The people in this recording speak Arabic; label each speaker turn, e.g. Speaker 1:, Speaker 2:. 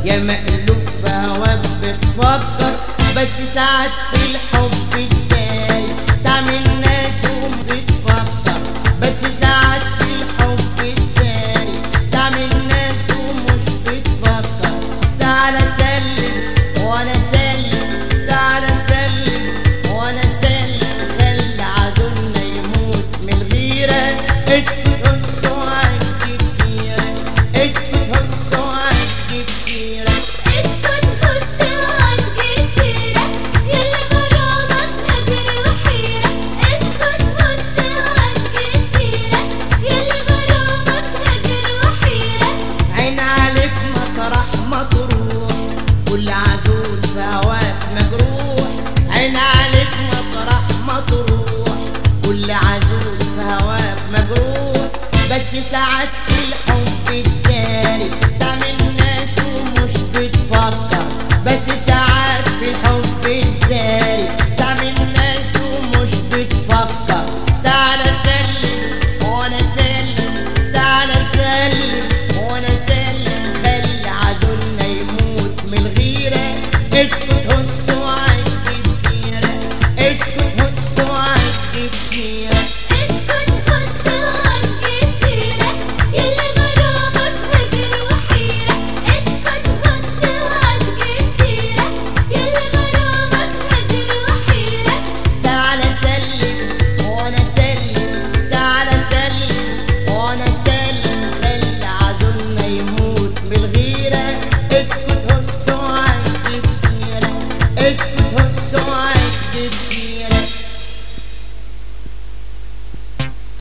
Speaker 1: يا مقلوب في هواك بتفكر، بس ساعات في الحب التاني تعمل ناس وبتفكر، بس ساعات في الحب التاني تعمل ناس ومش بتفكر. تعالى سلم وانا سلم، تعالى سلم وانا سلم، خلي عزولنا يموت من الغيرة. اسكت هص وعدي كتيرة، اسكت هص وعدي كتيرة،
Speaker 2: اسكت هص وعدي سيرة، يلي غرامك نادر وحيرة. اسكت هص وعدي سيرة، يلي غرامك نادر وحيرة.
Speaker 1: عين عليك مطرح ما تروح، كل عزول في هواك مجروح. عين عليك مطرح ما تروح، كل عزول في هواك مجروح، بس ساعات في الحب التاني تعمل ناس ومش بتفكر، بس ساعات في الحب التاني تعمل ناس ومش بتفكر. تعالى سلم وانا سلم، تعالى سلم وانا سلم، خلي عزولنا يموت من الغيرة. اسكت هص وعدي كتيرة، اسكت هص وعدي كتيرة،
Speaker 2: اسكت هص وعدي سيرة، يلي غرامك نادر وحيرة. اسكت هص وعدي سيرة، يلي غرامك نادر وحيرة.
Speaker 1: تعالى سلم وانا سلم، تعالى سلم وانا سلم، خلي عزولنا يموت من الغيرة. اسكت هص وعدي كتيرة، اسكت هص وعدي كتيرة.